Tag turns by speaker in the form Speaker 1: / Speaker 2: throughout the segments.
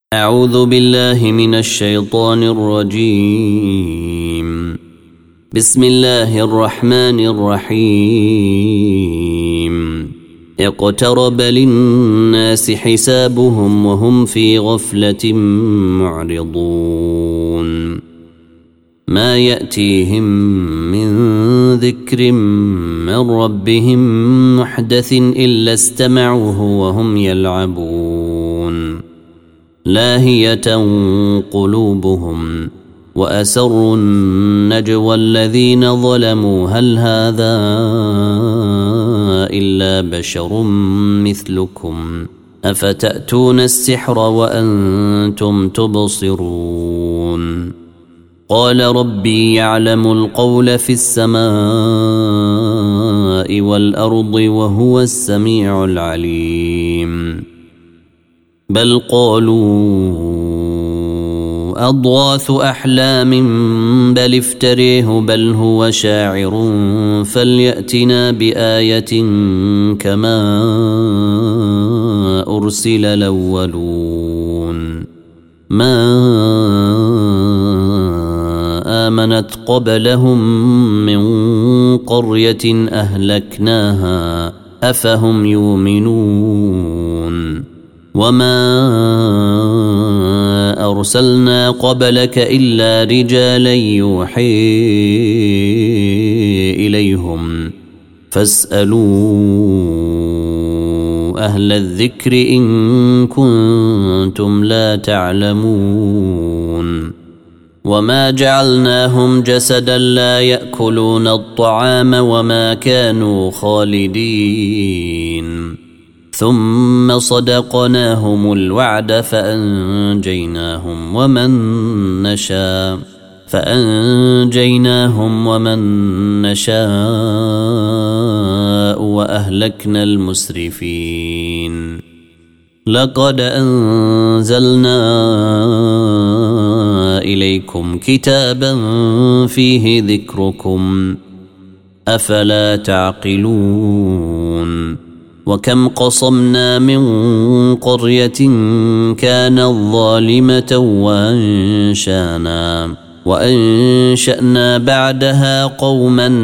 Speaker 1: أعوذ بالله من الشيطان الرجيم. بسم الله الرحمن الرحيم. اقترب للناس حسابهم وهم في غفلة معرضون. ما يأتيهم من ذكر من ربهم محدث إلا استمعوه وهم يلعبون. لاهية قلوبهم وأسروا النجوى الذين ظلموا هل هذا إلا بشر مثلكم أفتأتون السحر وأنتم تبصرون. قال ربي يعلم القول في السماء والأرض وهو السميع العليم. بل قالوا أضغاث أحلام بل افتريه بل هو شاعر فليأتنا بآية كما أرسل الأولون. ما آمنت قبلهم من قرية أهلكناها أفهم يؤمنون. وما أرسلنا قبلك إلا رجالا يوحي إليهم فاسألوا أهل الذكر إن كنتم لا تعلمون. وما جعلناهم جسدا لا يأكلون الطعام وما كانوا خالدين ثم صدقناهم الوعد فأنجيناهم ومن نشاء وأهلكنا المسرفين. لقد أنزلنا إليكم كتابا فيه ذكركم أفلا تعقلون. وكم قصمنا من قرية كانت ظالمة وأنشأنا بعدها قوما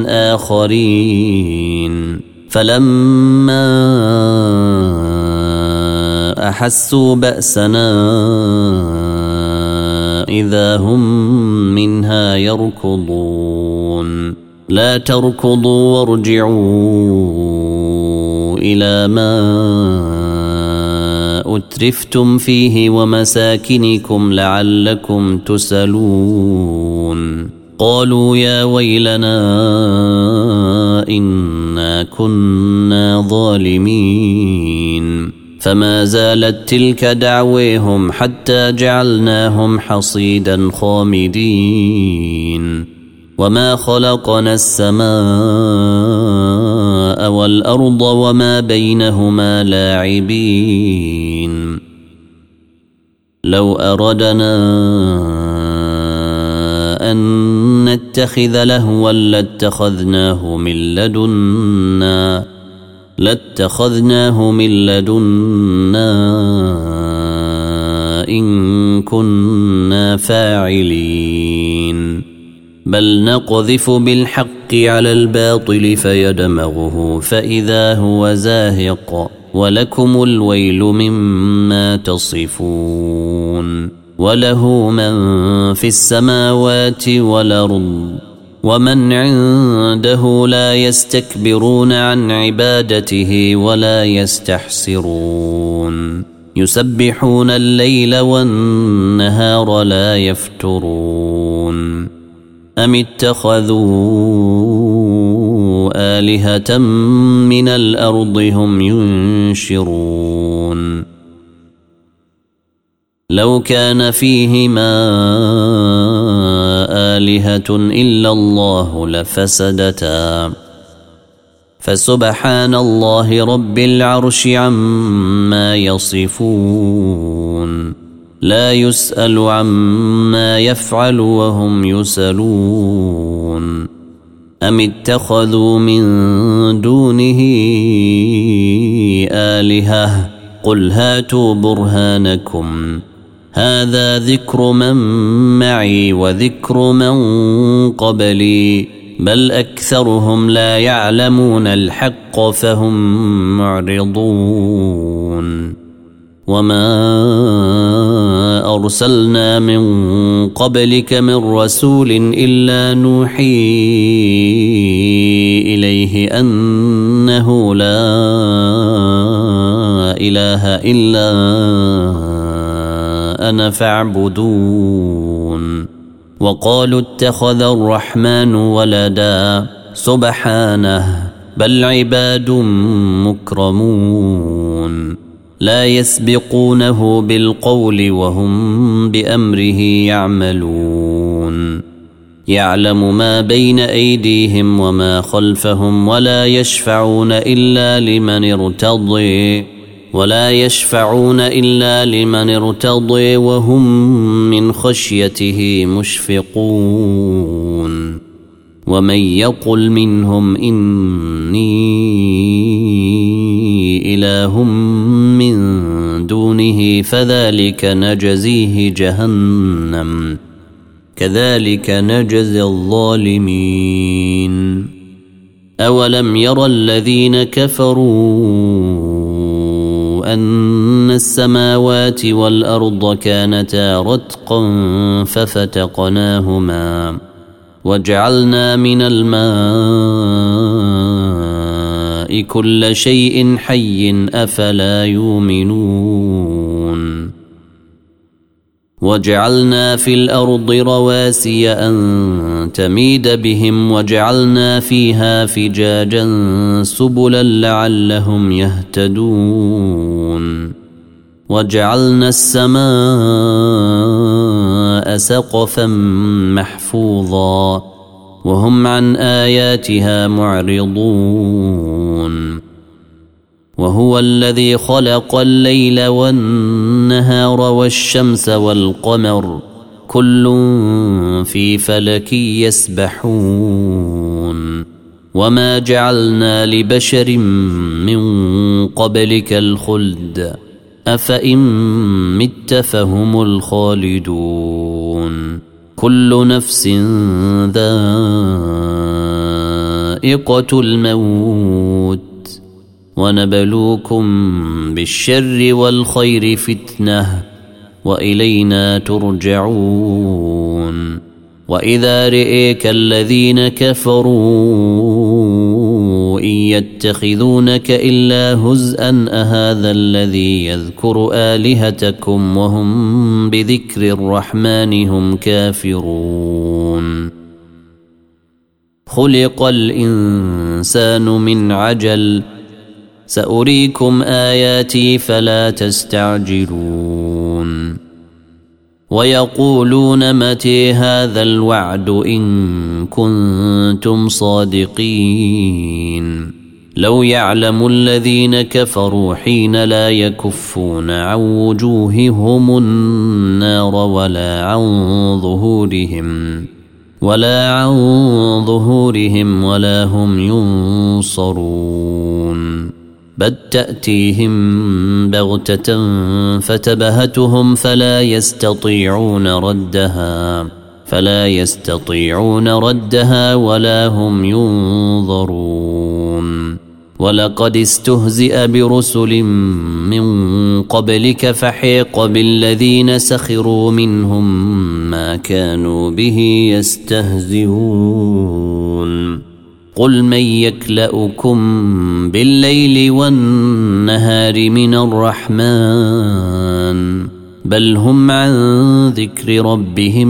Speaker 1: آخرين فلما أحسوا بأسنا إذا هم منها يركضون. لا تركضوا وارجعوا إلى ما أترفتم فيه ومساكنكم لعلكم تسألون. قالوا يا ويلنا إنا كنا ظالمين. فما زالت تلك دعويهم حتى جعلناهم حصيدا خامدين. وما خلقنا السماء والأرض وما بينهما لاعبين. لو أردنا أن نتخذ لهوا لاتخذناه من لدنا إن كنا فاعلين. بل نقذف بالحق على الباطل فيدمغه فإذا هو زاهق ولكم الويل مما تصفون. وله من في السماوات والأرض ومن عنده لا يستكبرون عن عبادته ولا يستحسرون. يسبحون الليل والنهار لا يفترون. أم اتخذوا آلهة من الأرض هم ينشرون. لو كان فيهما آلهة إلا الله لفسدتا فسبحان الله رب العرش عما يصفون. لا يسأل عما يفعل وهم يسألون. أم اتخذوا من دونه آلهة قل هاتوا برهانكم هذا ذكر من معي وذكر من قبلي بل أكثرهم لا يعلمون الحق فهم معرضون وما أرسلنا من قبلك من رسول إلا نوحي إليه أنه لا إله إلا أنا فاعبدون وقالوا اتخذ الرحمن ولدا سبحانه بل عباد مكرمون لا يسبقونه بالقول وهم بأمره يعملون يعلم ما بين أيديهم وما خلفهم ولا يشفعون إلا لمن ارتضي وهم من خشيته مشفقون ومن يقل منهم إني إله من دونه فذلك نجزيه جهنم كذلك نجزي الظالمين أولم يرى الذين كفروا أن السماوات والأرض كانتا رتقا ففتقناهما وجعلنا من الماء كل شيء حي أفلا يؤمنون وجعلنا في الأرض رواسي أن تميد بهم وجعلنا فيها فجاجا سبلا لعلهم يهتدون وجعلنا السماء سقفا محفوظا وهم عن آياتها معرضون وهو الذي خلق الليل والنهار والشمس والقمر كل في فلك يسبحون وما جعلنا لبشر من قبلك الخلد أفإن مت فهم الخالدون كل نفس ذائقة الموت ونبلوكم بالشر والخير فتنة وإلينا ترجعون وإذا رئيك الذين كفروا إن يتخذونك إلا هزءا أهذا الذي يذكر آلهتكم وهم بذكر الرحمن هم كافرون خلق الإنسان من عجل سأريكم آياتي فلا تستعجلون ويقولون متى هذا الوعد إن كنتم صادقين لو يعلم الذين كفروا حين لا يكفون عن وجوههم النار ولا عن ظهورهم ولا هم ينصرون بل تأتيهم بغتة فتبهتهم فلا يستطيعون ردها ولا هم ينظرون ولقد استهزئ برسل من قبلك فحيق بالذين سخروا منهم ما كانوا به يستهزئون قل من يكلؤكم بالليل والنهار من الرحمن بل هم عن ذكر ربهم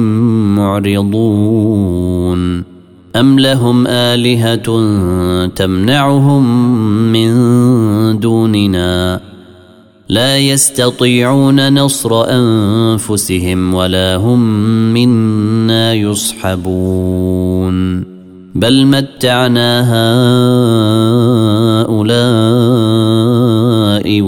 Speaker 1: معرضون أم لهم آلهة تمنعهم من دوننا لا يستطيعون نصر أنفسهم ولا هم منا يصحبون بل متعنا هؤلاء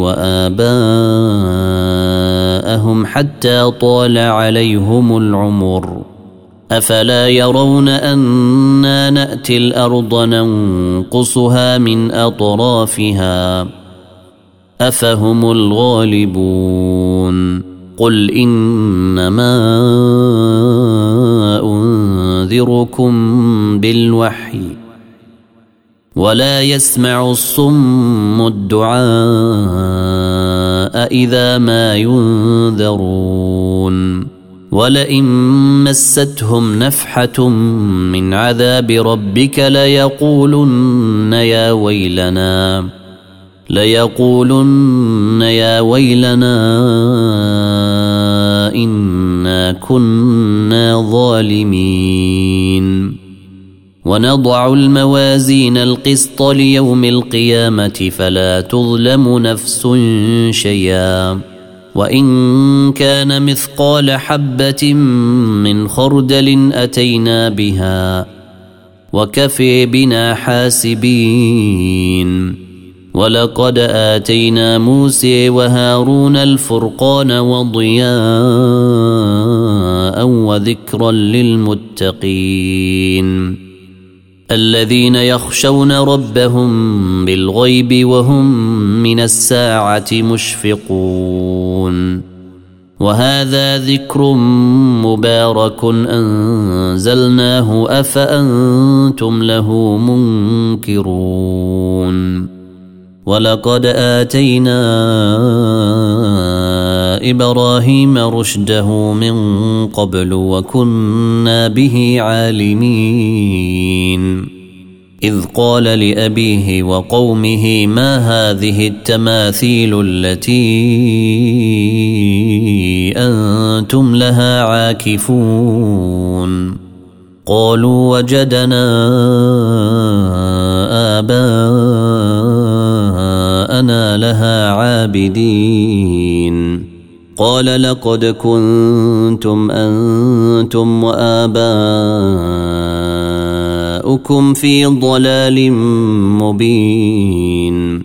Speaker 1: وآباءهم حتى طال عليهم العمر أفلا يرون أنا نأتي الأرض ننقصها من أطرافها أفهم الغالبون قل إنما أنذركم بالوحي ولا يسمع الصم الدعاء إذا ما ينذرون ولئن مستهم نفحة من عذاب ربك ليقولن يا ويلنا إنا كنا ظالمين ونضع الموازين القسط ليوم القيامة فلا تظلم نفس شيئا وإن كان مثقال حبة من خردل أتينا بها وكفي بنا حاسبين ولقد آتينا موسى وهارون الفرقان وضياء وذكرا للمتقين الذين يخشون ربهم بالغيب وهم من الساعة مشفقون وهذا ذكر مبارك أنزلناه أفأنتم له منكرون ولقد آتينا إبراهيم رشده من قبل وكنا به عالمين إذ قال لأبيه وقومه ما هذه التماثيل التي أنتم لها عاكفون قالوا وجدنا آباءنا لها عابدين قال لقد كنتم أنتم وآباؤكم في ضلال مبين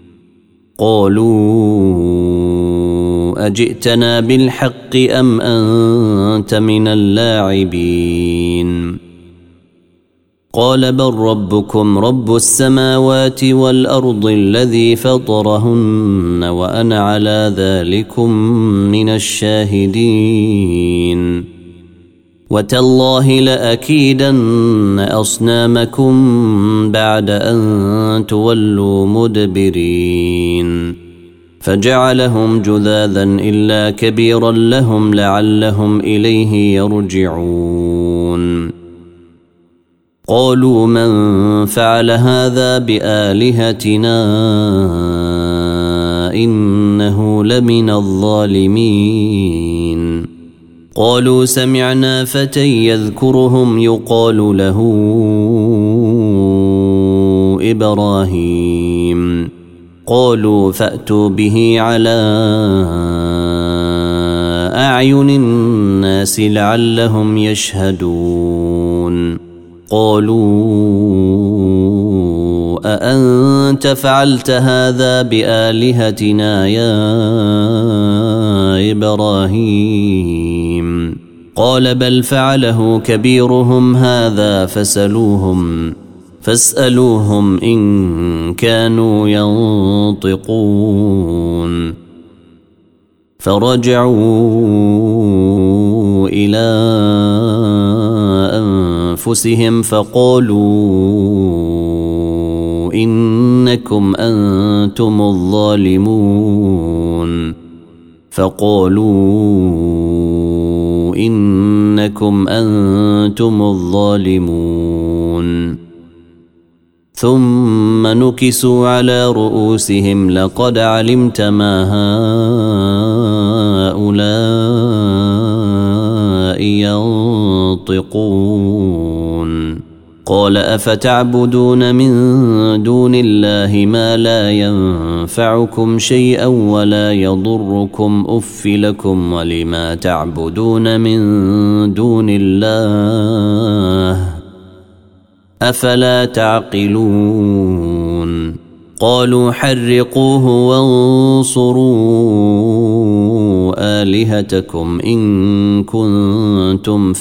Speaker 1: قالوا أجئتنا بالحق أم أنت من اللاعبين قال بل ربكم رب السماوات والأرض الذي فطرهن وأنا على ذلكم من الشاهدين وتالله لأكيدن أصنامكم بعد أن تولوا مدبرين فجعلهم جذاذا إلا كبيرا لهم لعلهم إليه يرجعون قالوا من فعل هذا بآلهتنا إنه لمن الظالمين قالوا سمعنا فتى يذكرهم يقال له إبراهيم قالوا فأتوا به على أعين الناس لعلهم يشهدون قالوا أأنت فعلت هذا بآلهتنا يا إبراهيم قال بل فعله كبيرهم هذا فاسألوهم إن كانوا ينطقون فرجعوا إلى أنفسهم فقالوا إنكم أنتم الظالمون ثم نكسوا على رؤوسهم لقد علمت ما هؤلاء ينطقون قال أفتعبدون من دون الله ما لا ينفعكم شيئا ولا يضركم أف لكم ولما تعبدون من دون الله أفلا تعقلون قالوا حرقوه وانصروا آلهتكم إن كنتم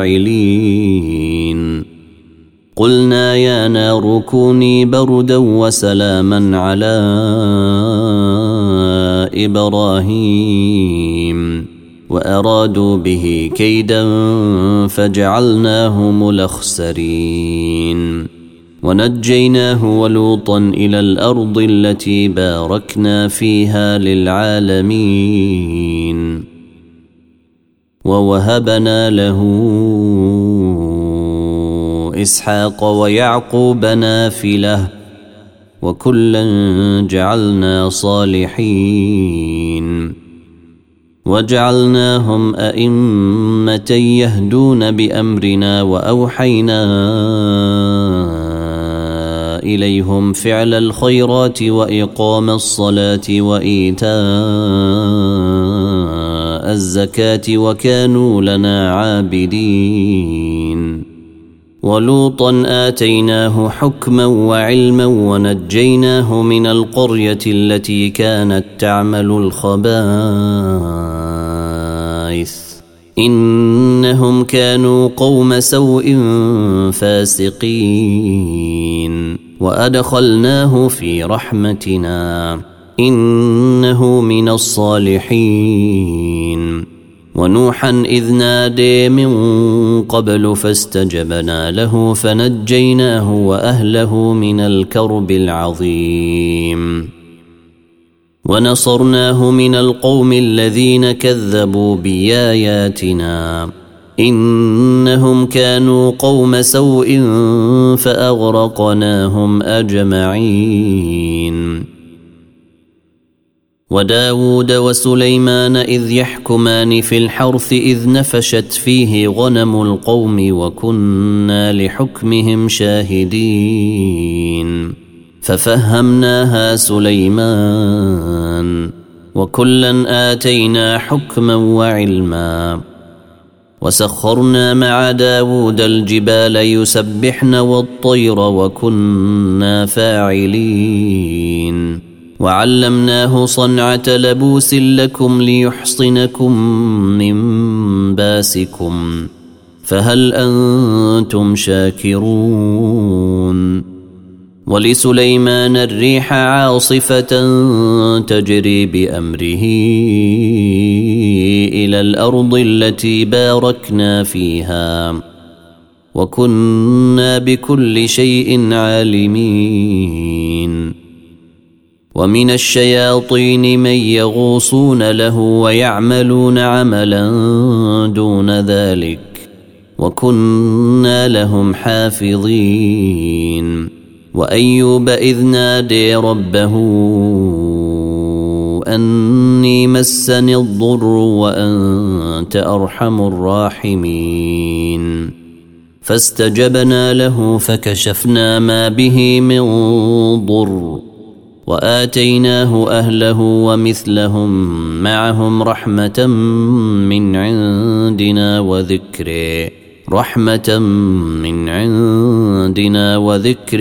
Speaker 1: فاعلين قلنا يا نار كوني بردا وسلاما على إبراهيم وأرادوا به كيدا فجعلناهم الأخسرين ونجيناه ولوطا إلى الأرض التي باركنا فيها للعالمين ووهبنا له إسحاق ويعقوب نافلة وكلا جعلنا صالحين وجعلناهم أئمة يهدون بأمرنا وأوحينا إليهم فعل الخيرات وإقام الصلاة وإيتاء الزكاة وكانوا لنا عابدين ولوطا آتيناه حكما وعلما ونجيناه من القرية التي كانت تعمل الخبائث إنهم كانوا قوم سوء فاسقين وأدخلناه في رحمتنا إنه من الصالحين ونوحا إذ نادي من قبل فاستجبنا له فنجيناه وأهله من الكرب العظيم ونصرناه من القوم الذين كذبوا بآياتنا إنهم كانوا قوم سوء فأغرقناهم أجمعين وداود وسليمان إذ يحكمان في الحرث إذ نفشت فيه غنم القوم وكنا لحكمهم شاهدين ففهمناها سليمان وكلا آتينا حكما وعلما وسخرنا مع داود الجبال يسبحن والطير وكنا فاعلين وعلمناه صنعة لبوس لكم ليحصنكم من باسكم فهل أنتم شاكرون ولسليمان الريح عاصفة تجري بأمره إلى الأرض التي باركنا فيها وكنا بكل شيء عالمين ومن الشياطين من يغوصون له ويعملون عملا دون ذلك وكنا لهم حافظين وأيوب إذ نادي ربه أني مسني الضر وأنت أرحم الراحمين فاستجبنا له فكشفنا ما به من ضر وآتيناه أهله ومثلهم معهم رحمة من عندنا وذكر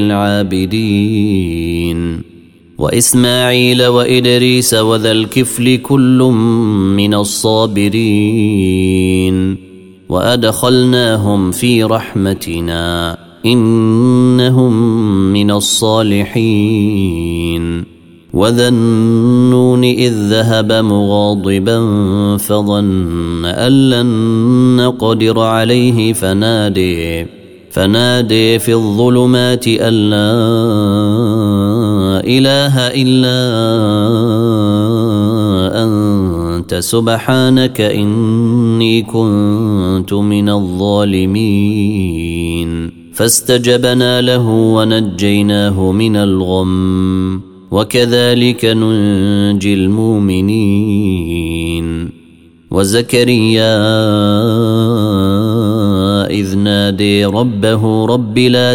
Speaker 1: للعابدين وإسماعيل وإدريس وذا الكفل كل من الصابرين وأدخلناهم في رحمتنا إنهم من الصالحين وذا النون إذ ذهب مغاضبا فظن أن لن نقدر عليه فنادي في الظلمات أن لا إله إلا أنت سبحانك إني كنت من الظالمين فاستجبنا له ونجيناه من الغم وكذلك ننجي المؤمنين وزكريا إذ نادي ربه رب لا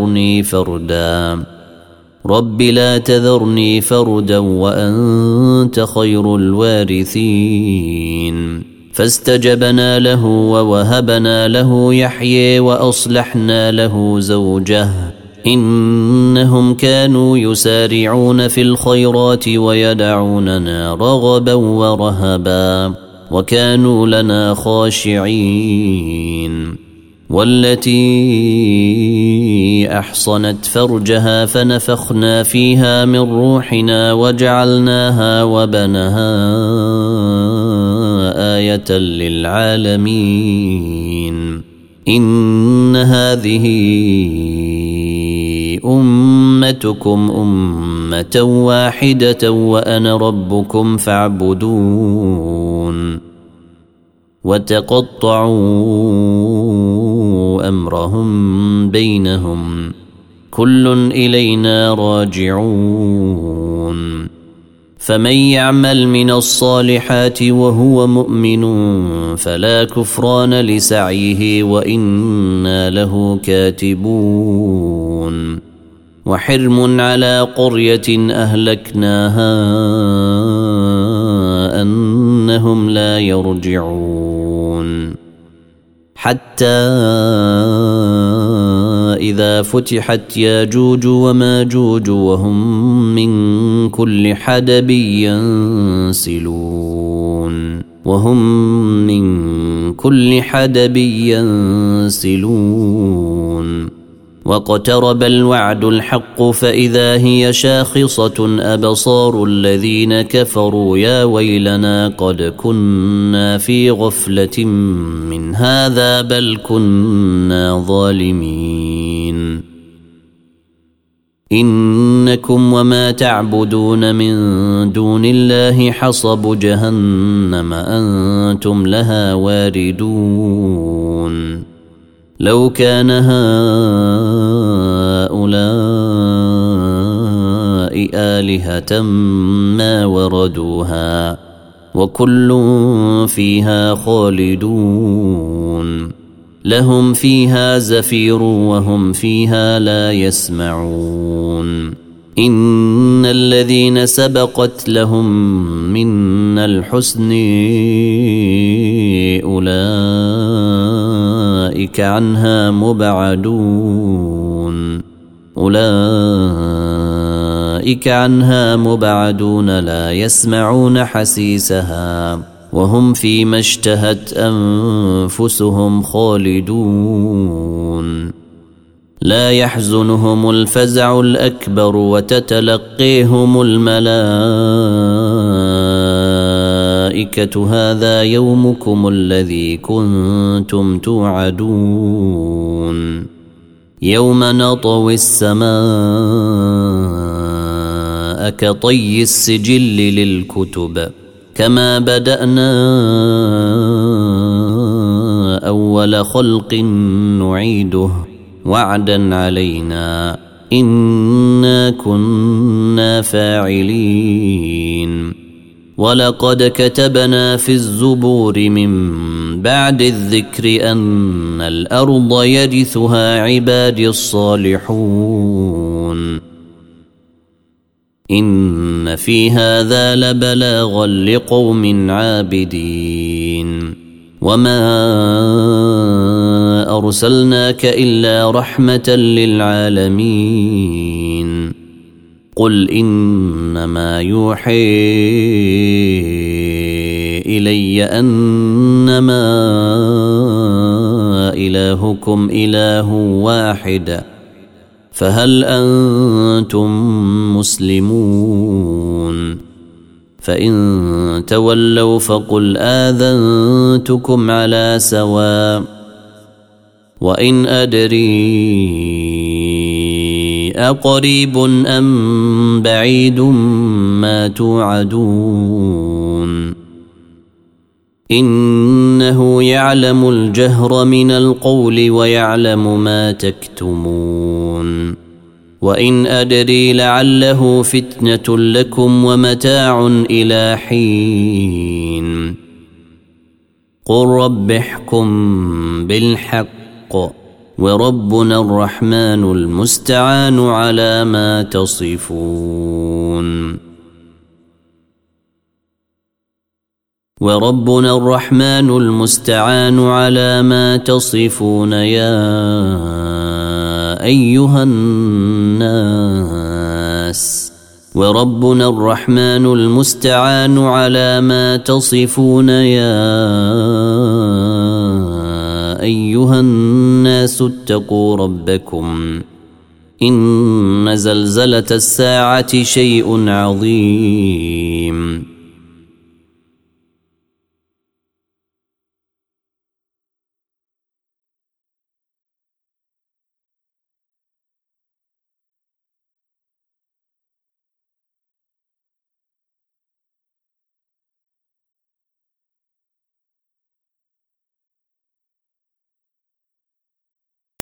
Speaker 1: تذرني فردا وأنت خير الوارثين فاستجبنا له ووهبنا له يحيى وأصلحنا له زوجه إنهم كانوا يسارعون في الخيرات ويدعوننا رغبا ورهبا وكانوا لنا خاشعين والتي أحصنت فرجها فنفخنا فيها من روحنا وجعلناها وبنها آية للعالمين إن هذه أمتكم أمة واحدة وأنا ربكم فاعبدون وتقطعوا أمرهم بينهم كل إلينا راجعون فمن يعمل من الصالحات وهو مؤمن فلا كفران لسعيه وإنا له كاتبون وحرم على قرية أهلكناها أنهم لا يرجعون حتى إذا فتحت ياجوج وماجوج وهم من كل حدب ينسلون واقترب الوعد الحق فإذا هي شاخصة أبصار الذين كفروا يا ويلنا قد كنا في غفلة من هذا بل كنا ظالمين إنكم وما تعبدون من دون الله حصب جهنم أنتم لها واردون لو كان هؤلاء آلهة ما وردوها وكل فيها خالدون لهم فيها زفير وهم فيها لا يسمعون إن الذين سبقت لهم منا الحسن أولئك عنها مبعدون لا يسمعون حسيسها وهم فيما اشتهت أنفسهم خالدون لا يحزنهم الفزع الأكبر وتتلقيهم الملائكة هذا يومكم الذي كنتم توعدون يوم نطوي السماء كطي السجل للكتب كما بدأنا أول خلق نعيده وعدا علينا إنا كنا فاعلين ولقد كتبنا في الزبور من بعد الذكر أن الأرض يرثها عبادي الصالحون إن في هذا لبلاغا لقوم عابدين وما أرسلناك إلا رحمة للعالمين قل إنما يوحي إلي أنما إلهكم إله واحد فهل أنتم مسلمون فإن تولوا فقل آذنتكم على سواء وإن أدري أقريب أم بعيد ما توعدون إنه يعلم الجهر من القول ويعلم ما تكتمون وإن أدري لعله فتنة لكم ومتاع إلى حين قل رب احكم بالحق وربنا الرحمن المستعان على ما تصفون وربنا الرحمن المستعان على ما تصفون يا أيها الناس وربنا الرحمن المستعان على ما تصفون يا أيها الناس اتقوا ربكم إن زلزلة الساعة شيء عظيم